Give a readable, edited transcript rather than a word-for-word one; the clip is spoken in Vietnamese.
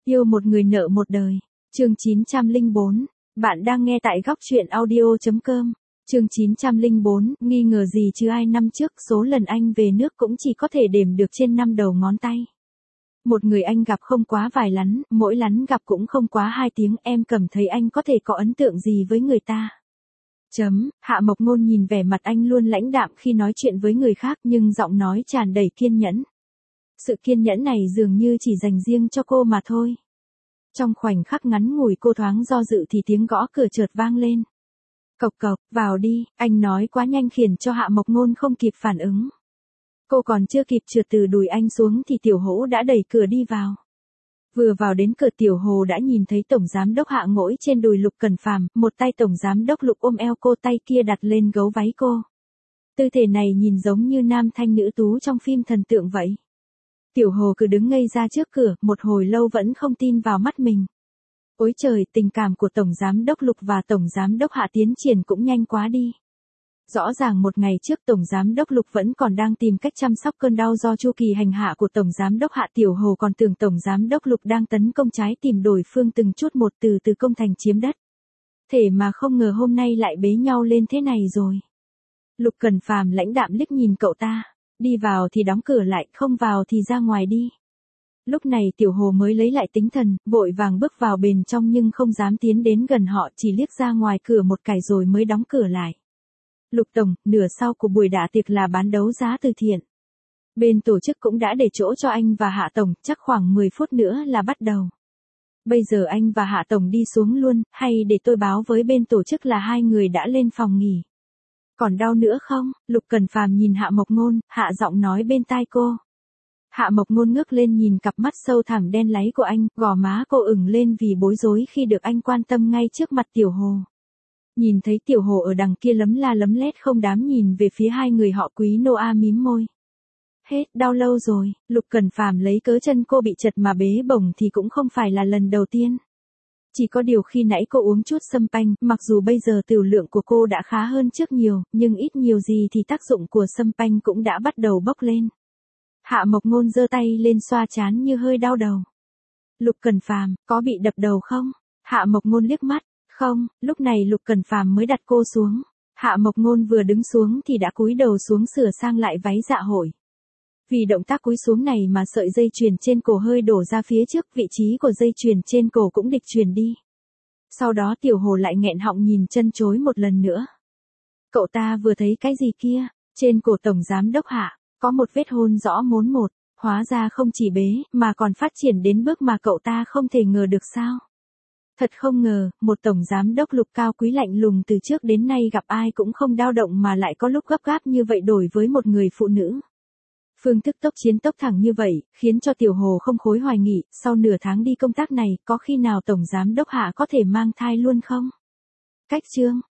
Yêu một người nợ một đời. Chương 904. Bạn đang nghe tại góc truyện audio.com. Chương 904. Nghi ngờ gì chứ ai, năm trước số lần anh về nước cũng chỉ có thể đếm được trên 5 đầu ngón tay. Một người anh gặp không quá vài lắn, mỗi lắn gặp cũng không quá 2 tiếng, em cảm thấy anh có thể có ấn tượng gì với người ta. Hạ Mộc Ngôn nhìn vẻ mặt anh luôn lãnh đạm khi nói chuyện với người khác, nhưng giọng nói tràn đầy kiên nhẫn. Sự kiên nhẫn này dường như chỉ dành riêng cho cô mà thôi. Trong khoảnh khắc ngắn ngủi cô thoáng do dự thì tiếng gõ cửa chợt vang lên. Cộc cộc, vào đi, anh nói quá nhanh khiến cho Hạ Mộc Ngôn không kịp phản ứng. Cô còn chưa kịp trượt từ đùi anh xuống thì Tiểu Hổ đã đẩy cửa đi vào. Vừa vào đến cửa, Tiểu Hồ đã nhìn thấy Tổng Giám đốc Hạ ngồi trên đùi Lục Cẩn Phàm, một tay Tổng Giám đốc Lục ôm eo cô, tay kia đặt lên gấu váy cô. Tư thế này nhìn giống như nam thanh nữ tú trong phim thần tượng vậy. Tiểu Hồ cứ đứng ngây ra trước cửa, một hồi lâu vẫn không tin vào mắt mình. Ôi trời, tình cảm của Tổng Giám đốc Lục và Tổng Giám đốc Hạ tiến triển cũng nhanh quá đi. Rõ ràng một ngày trước Tổng Giám đốc Lục vẫn còn đang tìm cách chăm sóc cơn đau do chu kỳ hành hạ của Tổng Giám đốc Hạ. Tiểu Hồ còn tưởng Tổng Giám đốc Lục đang tấn công trái tim đối phương từng chút một từ công thành chiếm đất. Thế mà không ngờ hôm nay lại bế nhau lên thế này rồi. Lục Cẩn Phàm lãnh đạm liếc nhìn cậu ta, đi vào thì đóng cửa lại, không vào thì ra ngoài đi. Lúc này Tiểu Hồ mới lấy lại tinh thần, vội vàng bước vào bên trong nhưng không dám tiến đến gần họ, chỉ liếc ra ngoài cửa một cái rồi mới đóng cửa lại. Lục Tổng, nửa sau của buổi đả tiệc là bán đấu giá từ thiện. Bên tổ chức cũng đã để chỗ cho anh và Hạ Tổng, chắc khoảng 10 phút nữa là bắt đầu. Bây giờ anh và Hạ Tổng đi xuống luôn, hay để tôi báo với bên tổ chức là hai người đã lên phòng nghỉ. Còn đau nữa không? Lục Cẩn Phàm nhìn Hạ Mộc Ngôn, hạ giọng nói bên tai cô. Hạ Mộc Ngôn ngước lên nhìn cặp mắt sâu thẳm đen láy của anh, gò má cô ửng lên vì bối rối khi được anh quan tâm ngay trước mặt Tiểu Hồ. Nhìn thấy Tiểu Hồ ở đằng kia lấm la lấm lét không dám nhìn về phía hai người họ, Quý Noa mím môi. Hết, đau lâu rồi. Lục Cẩn Phàm lấy cớ chân cô bị chật mà bế bổng thì cũng không phải là lần đầu tiên. Chỉ có điều khi nãy cô uống chút sâm panh, mặc dù bây giờ tiểu lượng của cô đã khá hơn trước nhiều, nhưng ít nhiều gì thì tác dụng của sâm panh cũng đã bắt đầu bốc lên. Hạ Mộc Ngôn giơ tay lên xoa trán như hơi đau đầu. Lục Cẩn Phàm, có bị đập đầu không? Hạ Mộc Ngôn liếc mắt. Không, lúc này Lục Cẩn Phàm mới đặt cô xuống. Hạ Mộc Ngôn vừa đứng xuống thì đã cúi đầu xuống sửa sang lại váy dạ hội. Vì động tác cúi xuống này mà sợi dây chuyền trên cổ hơi đổ ra phía trước, vị trí của dây chuyền trên cổ cũng địch chuyền đi. Sau đó Tiểu Hồ lại nghẹn họng nhìn chân chối một lần nữa. Cậu ta vừa thấy cái gì kia? Trên cổ Tổng Giám đốc Hạ, có một vết hôn rõ mồn một, hóa ra không chỉ bế, mà còn phát triển đến bước mà cậu ta không thể ngờ được sao. Thật không ngờ, một Tổng Giám đốc Lục cao quý lạnh lùng từ trước đến nay gặp ai cũng không dao động mà lại có lúc gấp gáp như vậy đổi với một người phụ nữ. Phương thức tốc chiến tốc thẳng như vậy, khiến cho Tiểu Hồ không khối hoài nghỉ, sau nửa tháng đi công tác này, có khi nào Tổng Giám đốc Hạ có thể mang thai luôn không? Cách chương